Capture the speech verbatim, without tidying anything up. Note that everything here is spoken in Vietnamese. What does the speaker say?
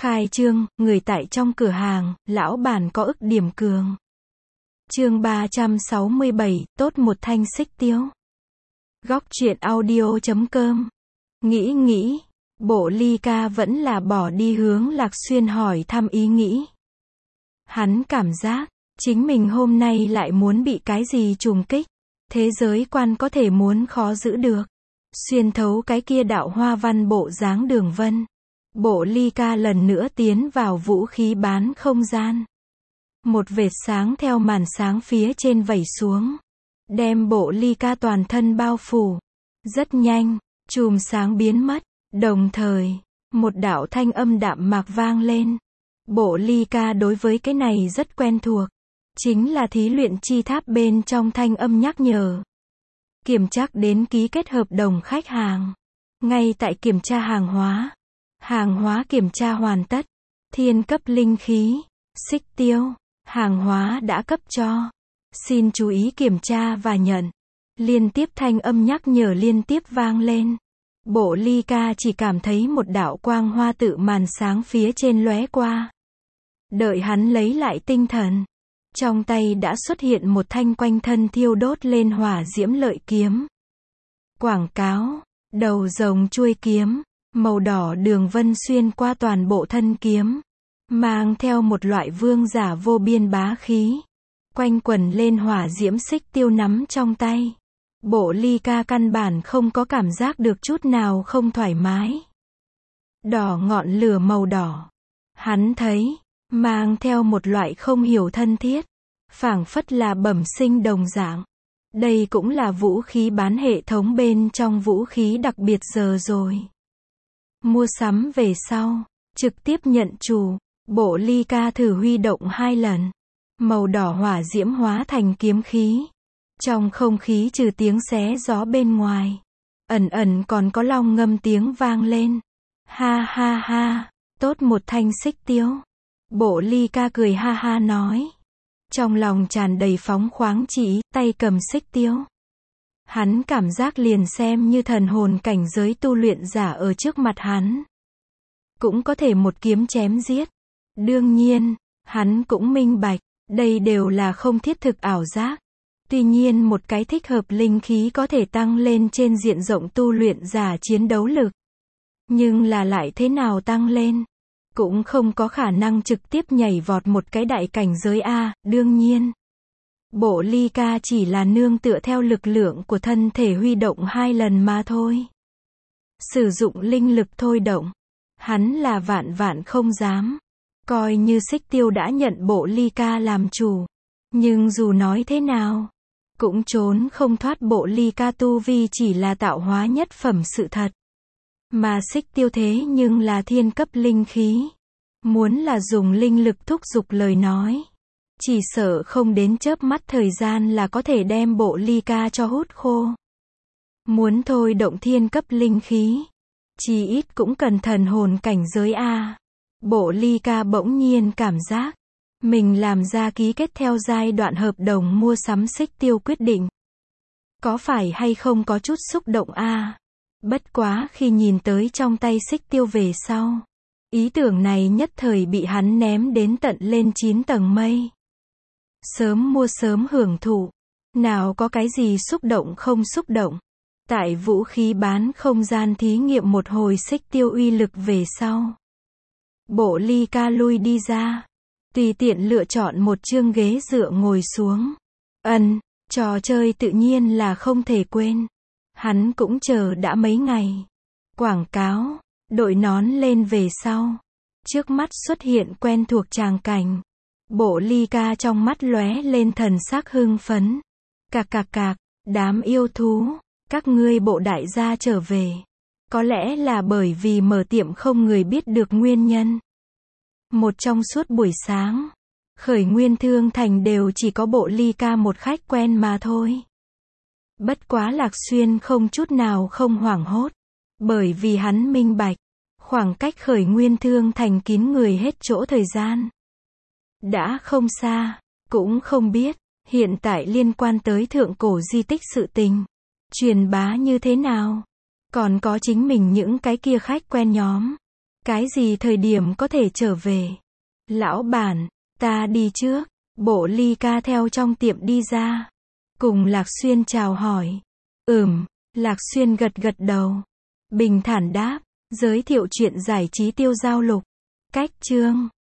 Khai trương, người tại trong cửa hàng, lão bản có ức điểm cường. Chương ba trăm sáu mươi bảy, tốt một thanh xích tiêu. Góc truyện audio chấm com. Nghĩ nghĩ, Bộ Ly Ca vẫn là bỏ đi hướng Lạc Xuyên hỏi thăm ý nghĩ. Hắn cảm giác, chính mình hôm nay lại muốn bị cái gì trùng kích. Thế giới quan có thể muốn khó giữ được. Xuyên thấu cái kia đạo hoa văn bộ dáng đường vân. Bộ Ly Ca lần nữa tiến vào vũ khí bán không gian. Một vệt sáng theo màn sáng phía trên vẩy xuống. Đem Bộ Ly Ca toàn thân bao phủ. Rất nhanh, chùm sáng biến mất. Đồng thời, một đạo thanh âm đạm mạc vang lên. Bộ Ly Ca đối với cái này rất quen thuộc. Chính là thí luyện chi tháp bên trong thanh âm nhắc nhở. Kiểm tra đến ký kết hợp đồng khách hàng. Ngay tại kiểm tra hàng hóa. Hàng hóa kiểm tra hoàn tất. Thiên cấp linh khí, xích tiêu, hàng hóa đã cấp cho. Xin chú ý kiểm tra và nhận. Liên tiếp thanh âm nhắc nhở liên tiếp vang lên. Bộ Ly Ca chỉ cảm thấy một đạo quang hoa tự màn sáng phía trên lóe qua. Đợi hắn lấy lại tinh thần. Trong tay đã xuất hiện một thanh quanh thân thiêu đốt lên hỏa diễm lợi kiếm. Quảng cáo, đầu rồng chuôi kiếm, màu đỏ đường vân xuyên qua toàn bộ thân kiếm. Mang theo một loại vương giả vô biên bá khí. Quanh quần lên hỏa diễm xích tiêu nắm trong tay. Bộ Ly Ca căn bản không có cảm giác được chút nào không thoải mái. Đỏ ngọn lửa màu đỏ. Hắn thấy, mang theo một loại không hiểu thân thiết. Phảng phất là bẩm sinh đồng dạng. Đây cũng là vũ khí bán hệ thống bên trong vũ khí đặc biệt giờ rồi. Mua sắm về sau, trực tiếp nhận chủ. Bộ Ly Ca thử huy động hai lần. Màu đỏ hỏa diễm hóa thành kiếm khí. Trong không khí trừ tiếng xé gió bên ngoài. Ẩn ẩn còn có long ngâm tiếng vang lên. Ha ha ha, tốt một thanh xích tiêu. Bộ Ly Ca cười ha ha nói. Trong lòng tràn đầy phóng khoáng chỉ, tay cầm xích tiêu. Hắn cảm giác liền xem như thần hồn cảnh giới tu luyện giả ở trước mặt hắn. Cũng có thể một kiếm chém giết. Đương nhiên, hắn cũng minh bạch, đây đều là không thiết thực ảo giác. Tuy nhiên một cái thích hợp linh khí có thể tăng lên trên diện rộng tu luyện giả chiến đấu lực. Nhưng là lại thế nào tăng lên? Cũng không có khả năng trực tiếp nhảy vọt một cái đại cảnh giới A, đương nhiên. Bộ Ly Ca chỉ là nương tựa theo lực lượng của thân thể huy động hai lần mà thôi. Sử dụng linh lực thôi động. Hắn là vạn vạn không dám. Coi như xích tiêu đã nhận Bộ Ly Ca làm chủ. Nhưng dù nói thế nào, cũng trốn không thoát Bộ Ly Ca tu vi chỉ là tạo hóa nhất phẩm sự thật. Mà xích tiêu thế nhưng là thiên cấp linh khí. Muốn là dùng linh lực thúc giục lời nói. Chỉ sợ không đến chớp mắt thời gian là có thể đem Bộ Ly Ca cho hút khô. Muốn thôi động thiên cấp linh khí. Chỉ ít cũng cần thần hồn cảnh giới A. Bộ Ly Ca bỗng nhiên cảm giác. Mình làm ra ký kết theo giai đoạn hợp đồng mua sắm xích tiêu quyết định. Có phải hay không có chút xúc động A. Bất quá khi nhìn tới trong tay xích tiêu về sau. Ý tưởng này nhất thời bị hắn ném đến tận lên chín tầng mây. Sớm mua sớm hưởng thụ. Nào có cái gì xúc động không xúc động. Tại vũ khí bán không gian thí nghiệm một hồi xích tiêu uy lực về sau. Bộ Ly Ca lui đi ra. Tùy tiện lựa chọn một chương ghế dựa ngồi xuống. Ân, trò chơi tự nhiên là không thể quên. Hắn cũng chờ đã mấy ngày. Quảng cáo, đội nón lên về sau. Trước mắt xuất hiện quen thuộc tràng cảnh. Bộ Ly Ca trong mắt lóe lên thần sắc hưng phấn. Cạc cạc cạc, đám yêu thú, các ngươi bộ đại gia trở về. Có lẽ là bởi vì mở tiệm không người biết được nguyên nhân. Một trong suốt buổi sáng, Khởi Nguyên Thương Thành đều chỉ có Bộ Ly Ca một khách quen mà thôi. Bất quá Lạc Xuyên không chút nào không hoảng hốt. Bởi vì hắn minh bạch. Khoảng cách Khởi Nguyên Thương Thành kín người hết chỗ thời gian. Đã không xa. Cũng không biết. Hiện tại liên quan tới thượng cổ di tích sự tình. Truyền bá như thế nào. Còn có chính mình những cái kia khách quen nhóm. Cái gì thời điểm có thể trở về? Lão bản, ta đi trước. Bộ ly ca theo trong tiệm đi ra. Cùng Lạc Xuyên chào hỏi. Ừm, Lạc Xuyên gật gật đầu. Bình thản đáp, giới thiệu chuyện giải trí tiêu giao lục. Cách chương